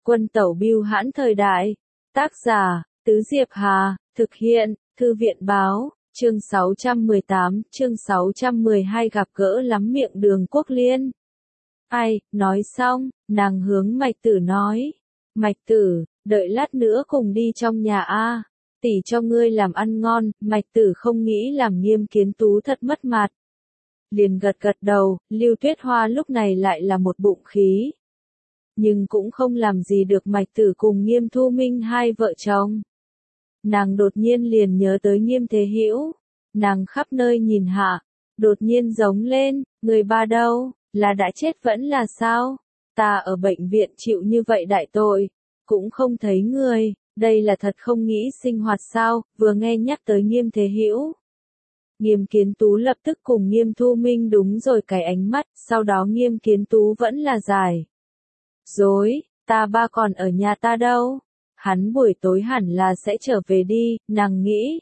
Quân tẩu bưu hãn thời đại. Tác giả, Tứ Diệp Hà, thực hiện, Thư viện báo, chương 618, chương 612 gặp gỡ lắm miệng Đường Quốc Liên. Ai, nói xong, nàng hướng Mạch Tử nói. Mạch Tử, đợi lát nữa cùng đi trong nhà a, tỷ cho ngươi làm ăn ngon. Mạch Tử không nghĩ làm Nghiêm Kiến Tú thật mất mặt. Liền gật gật đầu. Lưu Tuyết Hoa lúc này lại là một bụng khí. Nhưng cũng không làm gì được Mạch Tử cùng Nghiêm Thu Minh hai vợ chồng. Nàng đột nhiên liền nhớ tới Nghiêm Thế Hữu. Nàng khắp nơi nhìn hạ, đột nhiên giống lên, người ba đâu, là đã chết vẫn là sao? Ta ở bệnh viện chịu như vậy đại tội, cũng không thấy người, đây là thật không nghĩ sinh hoạt sao? Vừa nghe nhắc tới Nghiêm Thế Hữu, Nghiêm Kiến Tú lập tức cùng Nghiêm Thu Minh đúng rồi cái ánh mắt, sau đó Nghiêm Kiến Tú vẫn là giải. Dối, ta ba còn ở nhà ta đâu? Hắn buổi tối hẳn là sẽ trở về đi, nàng nghĩ.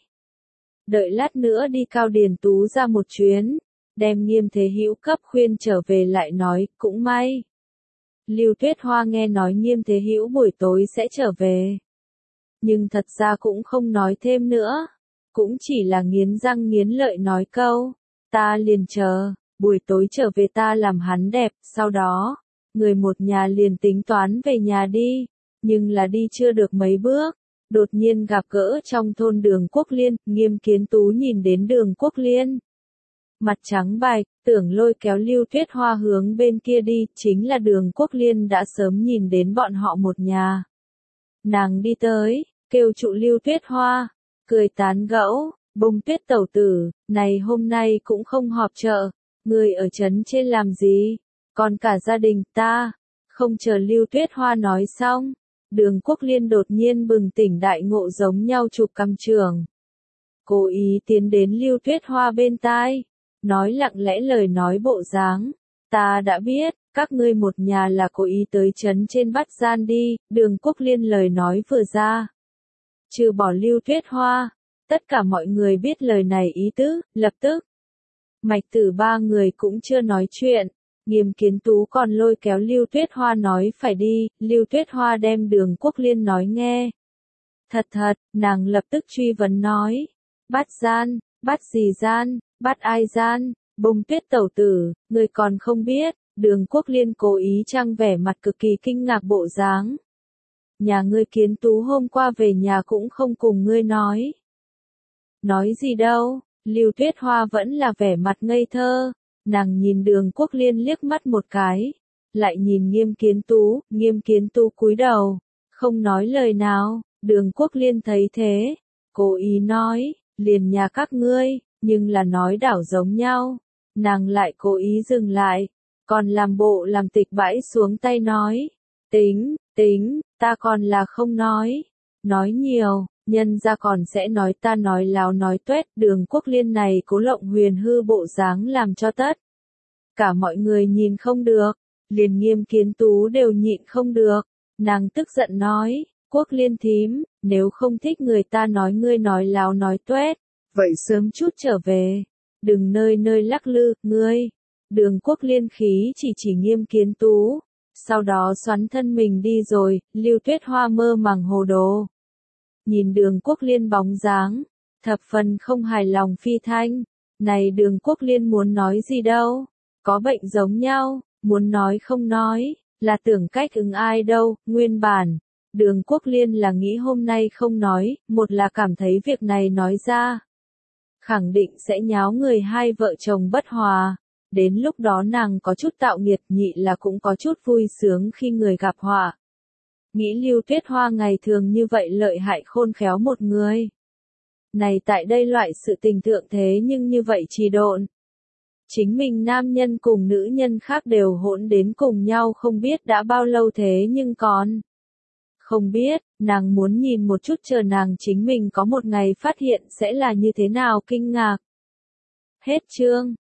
Đợi lát nữa đi Cao Điền Tú ra một chuyến, đem Nghiêm Thế Hữu cấp khuyên trở về lại nói, cũng may. Lưu Tuyết Hoa nghe nói Nghiêm Thế Hữu buổi tối sẽ trở về. Nhưng thật ra cũng không nói thêm nữa. Cũng chỉ là nghiến răng nghiến lợi nói câu, ta liền chờ, buổi tối trở về ta làm hắn đẹp, sau đó, người một nhà liền tính toán về nhà đi, nhưng là đi chưa được mấy bước, đột nhiên gặp gỡ trong thôn Đường Quốc Liên. Nghiêm Kiến Tú nhìn đến Đường Quốc Liên, mặt trắng bạch, tưởng lôi kéo Lưu Tuyết Hoa hướng bên kia đi, chính là Đường Quốc Liên đã sớm nhìn đến bọn họ một nhà. Nàng đi tới, kêu trụ Lưu Tuyết Hoa, cười tán gẫu, Bông Tuyết tẩu tử, này hôm nay cũng không họp chợ, người ở trấn trên làm gì, còn cả gia đình ta. Không chờ Lưu Tuyết Hoa nói xong, Đường Quốc Liên đột nhiên bừng tỉnh đại ngộ giống nhau chụp cầm trường. Cố ý tiến đến Lưu Tuyết Hoa bên tai, nói lặng lẽ lời nói bộ dáng, ta đã biết, các ngươi một nhà là cố ý tới trấn trên bắt gian đi. Đường Quốc Liên lời nói vừa ra, trừ bỏ Lưu Tuyết Hoa, tất cả mọi người biết lời này ý tứ, lập tức. Mạch Tử ba người cũng chưa nói chuyện, Nghiêm Kiến Tú còn lôi kéo Lưu Tuyết Hoa nói phải đi. Lưu Tuyết Hoa đem Đường Quốc Liên nói nghe. Thật, nàng lập tức truy vấn nói, bắt gian, bắt gì gian, bắt ai gian? Bông Tuyết tẩu tử, người còn không biết. Đường Quốc Liên cố ý trang vẻ mặt cực kỳ kinh ngạc bộ dáng. Nhà ngươi Kiến Tú hôm qua về nhà cũng không cùng ngươi nói. Nói gì đâu? Lưu Tuyết Hoa vẫn là vẻ mặt ngây thơ. Nàng nhìn Đường Quốc Liên liếc mắt một cái, lại nhìn Nghiêm Kiến Tú cúi đầu, không nói lời nào. Đường Quốc Liên thấy thế, cố ý nói, liền nhà các ngươi, nhưng là nói đảo giống nhau. Nàng lại cố ý dừng lại, còn làm bộ làm tịch bãi xuống tay nói, tính, ta còn là không nói nhiều, nhân ra còn sẽ nói ta nói láo nói tuét. Đường Quốc Liên này cố lộng huyền hư bộ dáng làm cho tất cả mọi người nhìn không được, liền Nghiêm Kiến Tú đều nhịn không được. Nàng tức giận nói, Quốc Liên thím, nếu không thích người ta nói ngươi nói láo nói tuét, vậy sớm chút trở về, đừng nơi nơi lắc lư, ngươi. Đường Quốc Liên khí chỉ Nghiêm Kiến Tú, sau đó xoắn thân mình đi rồi. Lưu Tuyết Hoa mơ màng hồ đồ, nhìn Đường Quốc Liên bóng dáng, thập phần không hài lòng phi thanh. Này Đường Quốc Liên muốn nói gì đâu, có bệnh giống nhau, muốn nói không nói, là tưởng cách ứng ai đâu. Nguyên bản, Đường Quốc Liên là nghĩ hôm nay không nói, một là cảm thấy việc này nói ra, khẳng định sẽ nháo người hai vợ chồng bất hòa. Đến lúc đó nàng có chút tạo nghiệt, nhị là cũng có chút vui sướng khi người gặp họa. Nghĩ Lưu Tuyết Hoa ngày thường như vậy lợi hại khôn khéo một người. Này tại đây loại sự tình thượng thế nhưng như vậy trì độn. Chính mình nam nhân cùng nữ nhân khác đều hỗn đến cùng nhau không biết đã bao lâu thế nhưng còn không biết. Nàng muốn nhìn một chút chờ nàng chính mình có một ngày phát hiện sẽ là như thế nào kinh ngạc. Hết chương.